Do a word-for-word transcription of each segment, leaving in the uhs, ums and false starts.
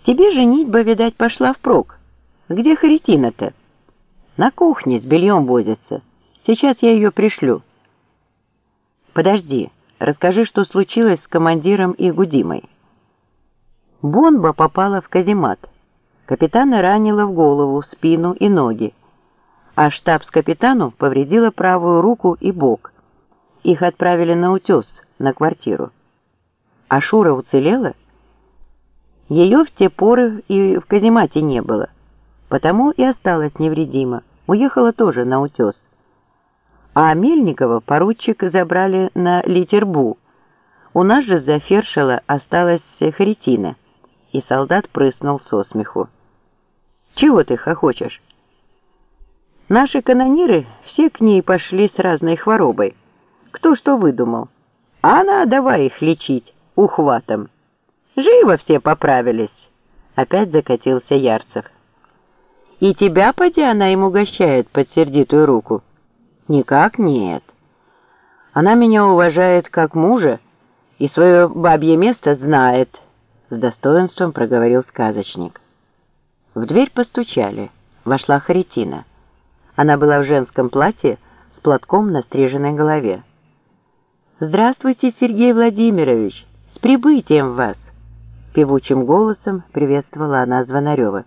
Тебе женитьба, видать, пошла впрок. Где Харитина-то? На кухне с бельем возится. Сейчас я ее пришлю. Подожди, расскажи, что случилось с командиром и Гудимой. Бомба попала в каземат. Капитана ранила в голову, спину и ноги, а штабс-капитану повредила правую руку и бок. Их отправили на утес, на квартиру. А Шура уцелела? Ее в те поры и в каземате не было, потому и осталась невредима, уехала тоже на утес. А Мельникова поручик забрали на Литербу. У нас же за фершела осталась Харитина, и солдат прыснул со смеху. Чего ты хохочешь? Наши канониры все к ней пошли с разной хворобой. Кто что выдумал. А она давай их лечить ухватом. Живо все поправились. Опять закатился Ярцев. И тебя, поди, она им угощает под сердитую руку? Никак нет. Она меня уважает как мужа и свое бабье место знает, с достоинством проговорил сказочник. В дверь постучали. Вошла Харитина. Она была в женском платье с платком на стриженной голове. «Здравствуйте, Сергей Владимирович! С прибытием вас!» Певучим голосом приветствовала она Звонарева.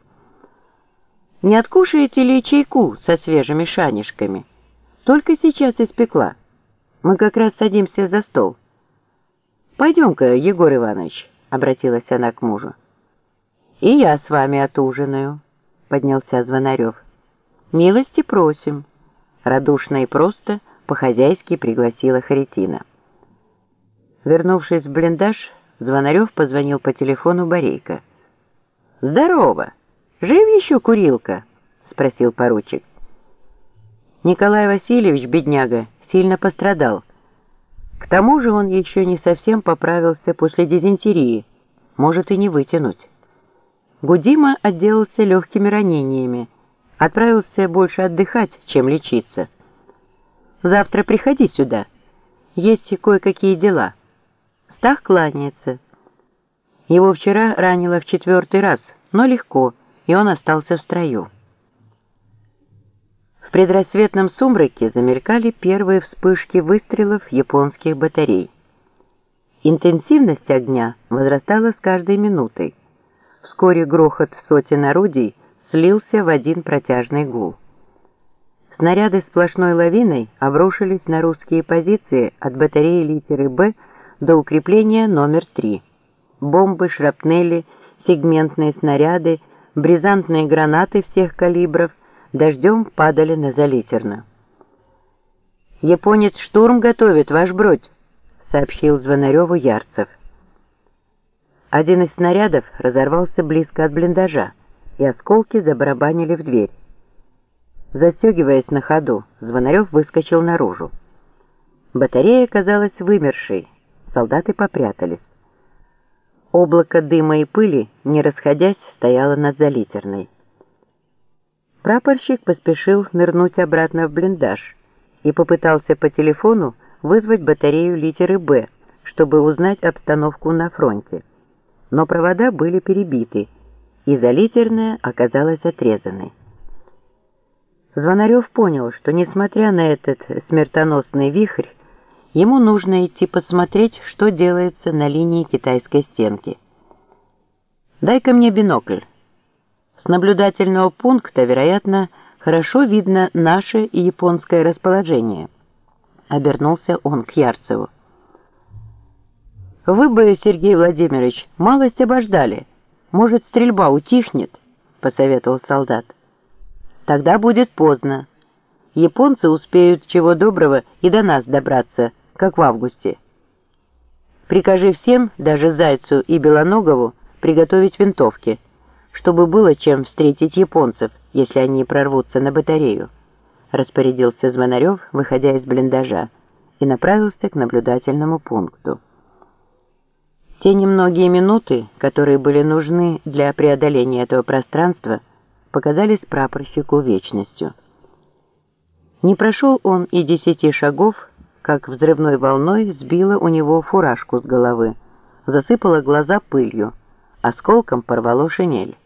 «Не откушаете ли чайку со свежими шанишками? Только сейчас испекла. Мы как раз садимся за стол». «Пойдем-ка, Егор Иванович», — обратилась она к мужу. «И я с вами отужинаю», — поднялся Звонарев. «Милости просим», — радушно и просто по-хозяйски пригласила Харитина. Вернувшись в блиндаж, Звонарев позвонил по телефону Борейко. «Здорово! Жив еще Курилка?» — спросил поручик. Николай Васильевич, бедняга, сильно пострадал. К тому же он еще не совсем поправился после дизентерии, может и не вытянуть. Гудима отделался легкими ранениями, отправился больше отдыхать, чем лечиться. Завтра приходи сюда, есть кое-какие дела. Стах кланяется. Его вчера ранило в четвертый раз, но легко, и он остался в строю. В предрассветном сумраке замелькали первые вспышки выстрелов японских батарей. Интенсивность огня возрастала с каждой минутой. Вскоре грохот сотен орудий слился в один протяжный гул. Снаряды сплошной лавиной обрушились на русские позиции от батареи литеры «Б» до укрепления номер три. Бомбы, шрапнели, сегментные снаряды, бризантные гранаты всех калибров дождем падали на Залитерно. «Японец штурм готовит, ваш бродь», — сообщил Звонареву Ярцев. Один из снарядов разорвался близко от блиндажа, и осколки забарабанили в дверь. Застегиваясь на ходу, Звонарев выскочил наружу. Батарея казалась вымершей, солдаты попрятались. Облако дыма и пыли, не расходясь, стояло над Залитерной. Прапорщик поспешил нырнуть обратно в блиндаж и попытался по телефону вызвать батарею литеры «Б», чтобы узнать обстановку на фронте. Но провода были перебиты, и Залитерная оказалась отрезанной. Звонарев понял, что, несмотря на этот смертоносный вихрь, ему нужно идти посмотреть, что делается на линии китайской стенки. «Дай-ка мне бинокль. С наблюдательного пункта, вероятно, хорошо видно наше и японское расположение», — обернулся он к Ярцеву. «Вы бы, Сергей Владимирович, малость обождали. Может, стрельба утихнет?» — посоветовал солдат. «Тогда будет поздно. Японцы успеют чего доброго и до нас добраться, как в августе. Прикажи всем, даже Зайцу и Белоногову, приготовить винтовки, чтобы было чем встретить японцев, если они прорвутся на батарею», — распорядился Звонарев, выходя из блиндажа, и направился к наблюдательному пункту. Те немногие минуты, которые были нужны для преодоления этого пространства, показались прапорщику вечностью. Не прошел он и десяти шагов, как взрывной волной сбила у него фуражку с головы, засыпала глаза пылью, осколком порвало шинель.